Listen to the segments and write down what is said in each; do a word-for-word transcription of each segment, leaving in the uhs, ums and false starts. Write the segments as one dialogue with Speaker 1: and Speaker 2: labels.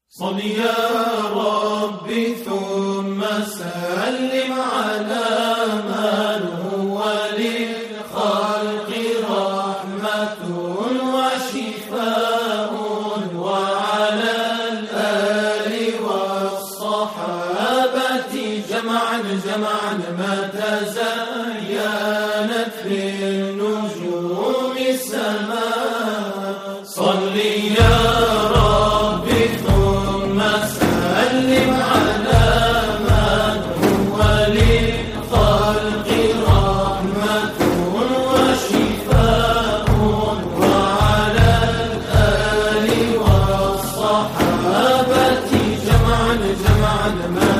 Speaker 1: صل يا ربي ثم سلم على من هو للخلق رحمة وشفاء، وعلى الآل والصحابة جمعا جمعا ما تزينت في النجوم السماء. صل يا ربي ثم سلم على من هو للخلق رحمة وشفاء، وعلى الآل والصحابة جمعا جمعا ما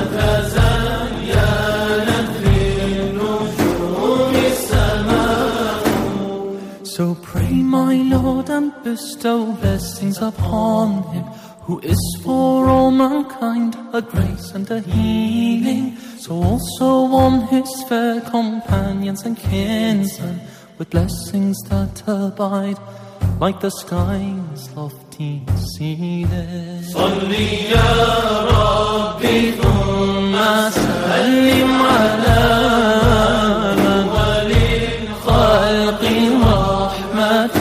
Speaker 1: تزينت في النجوم السماء.
Speaker 2: So pray, my Lord, and bestow blessings upon him, who is for all mankind a grace and a healing. So also on his fair companions and kinsmen, with blessings that abide like the sky's lofty ceiling.
Speaker 1: صلي يا ربي ثم سلم على من هو للخلق رحمة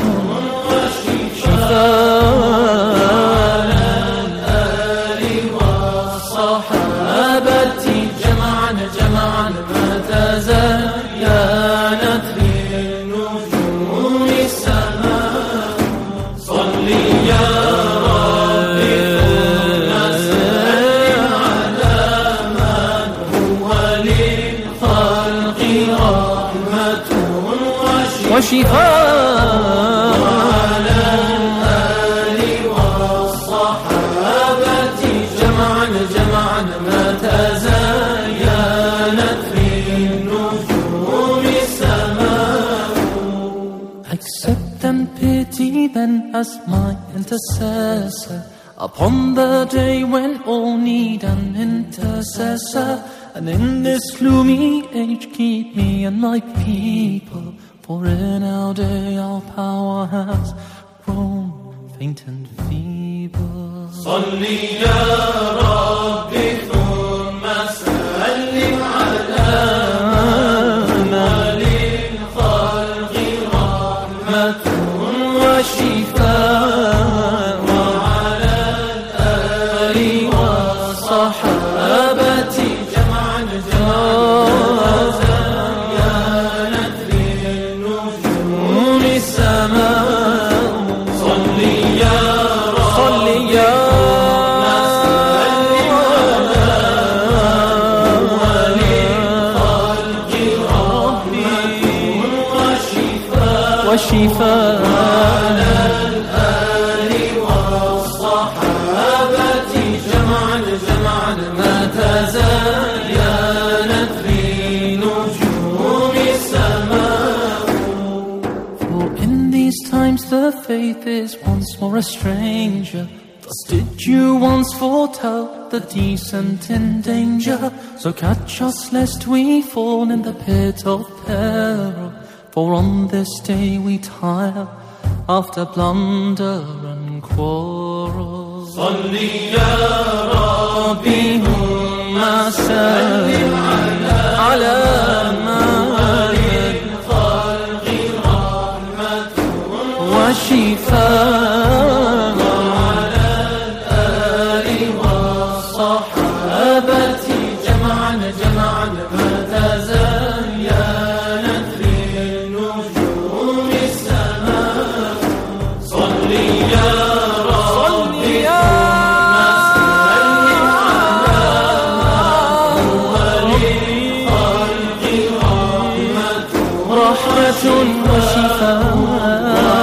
Speaker 1: وشفاء، وعلى الآل والصحابة جمعا جمعا ما تزينت في النجوم السماء. صلي يا ربي ثم سلم على من هو للخلق رحمة
Speaker 2: وشفاء،
Speaker 1: وعلى الآل والصحابة جمعا جمعا ما تزينت في النجوم السماء.
Speaker 2: Accept and pity then as my intercessor upon the day when all need an intercessor. And in this gloomy age keep me and my people, for in our day our power has grown faint and feeble.
Speaker 1: صلي يا ربي ثم سلم على من وللخلق رحمة وشفاء، وعلى الآل والصحابة جمعا جمعا تزينت في النجوم السماء. صلي يا
Speaker 2: صلي يا وشفاء،
Speaker 1: وعلى الآل والصحابة جمعا جمعا ما تزينت في نجوم السماء.
Speaker 2: For in these times the faith is once more a stranger. Thus did you once foretell the decent in danger. So catch us lest we fall in the pit of peril, for on this day we tire after blunder and quarrel.
Speaker 1: صلي يا ربي ثم سلم على من للخلق رحمة
Speaker 2: وشفاء،
Speaker 1: وعلى الآل والصحابة جمعا جمعا ما تزينت في النجوم السماء. صلي يا ربي ثم سلم على من هو للخلق رحمة
Speaker 2: رحمة وشفاء.